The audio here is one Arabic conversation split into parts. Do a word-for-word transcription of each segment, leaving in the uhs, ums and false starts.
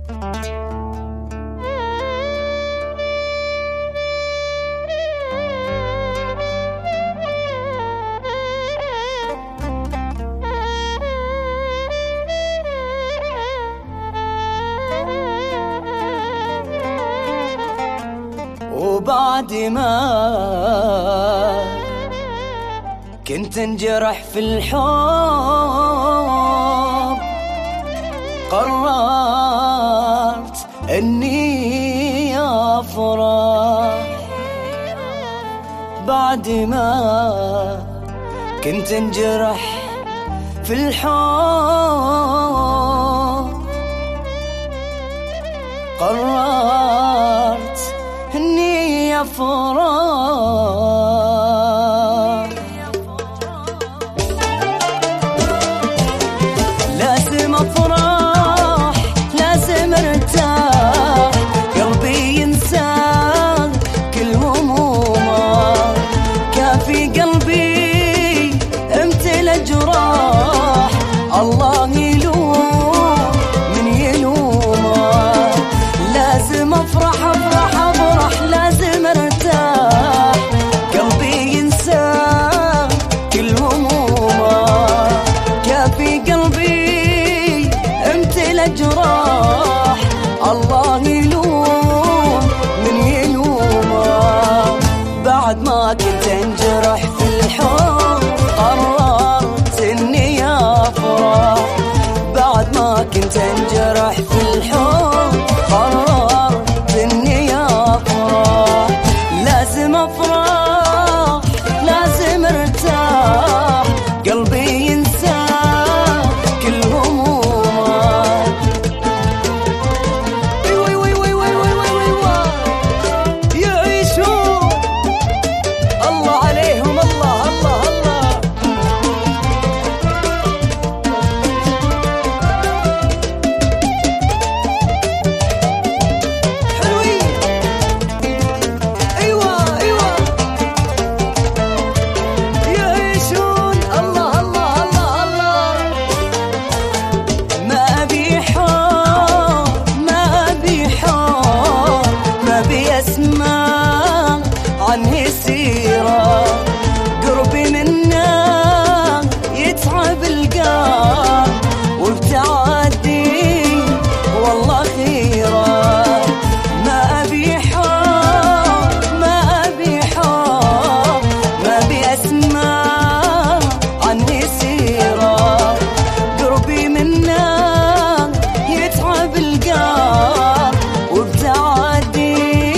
وبعد ما كنت انجرح في الحب قررت اني افرح. بعد ما كنت انجرح في الحب قررت اني افرح. لازم افرح لازم ارتاح قلبي ينسى كل همومه كافي قلبي امتلى جراح الله يلوم من يلومه. لازم افرح افرح افرح لازم ارتاح قلبي ينسى كل همومه كافي قلبي امتلى جراح الله يلوم من يلومه. بعد ما كنت انجرح في الحب قررت اني افرح. بعد ما كنت انجرح في الحب قررت اني افرح. لازم افرح لازم ارتاح قلبي ينسى كل همومه. ايوه ايوه ايوه ايوه ايوه ايوه يعيشون الله عليهم الله الله الله. اسمع عنه سيرة قربي منه يتعب القلب وبتعدي والله خيرة. ما أبي حب ما أبي حب ما أبي أسمع عنه سيرة قربي منه يتعب القلب وبتعدي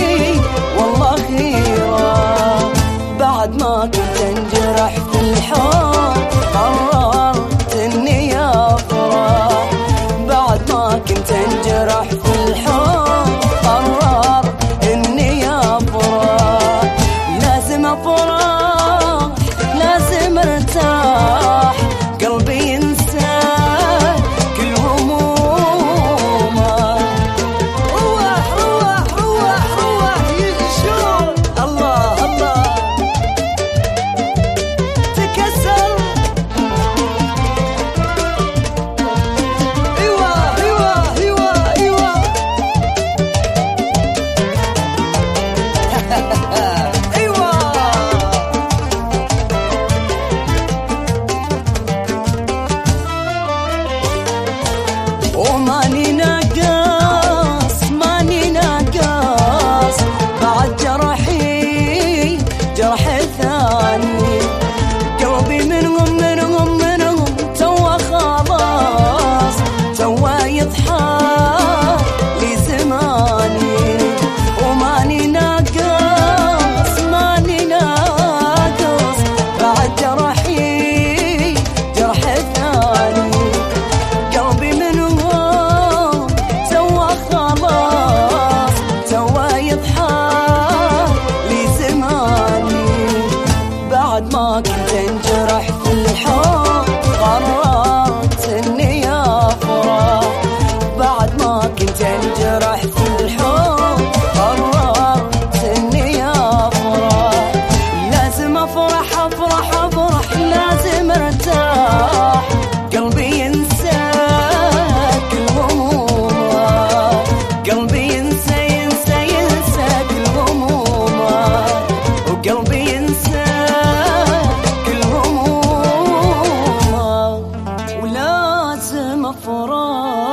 بعد ما كنت انجرح في الحب قررت اني افرح. بعد ما كنت انجرح في الحب قررت اني افرح. لازم افرح لازم ارتاح قلبي ينسى كل همومه. روح روح روح روح يشوف الله الله وماني ناقص ماني ناقص بعد جرحي جرح ثاني قلبي منهم منهم منهم توا خلاص توا يضحك لي زماني. وماني ناقص ماني ناقص بعد جرحي جرح ثاني قلبي منهم خلاص توا يضحك لي زماني. بعد ما كنت انجرح في الحب قررت اني افرح. بعد الأفراح.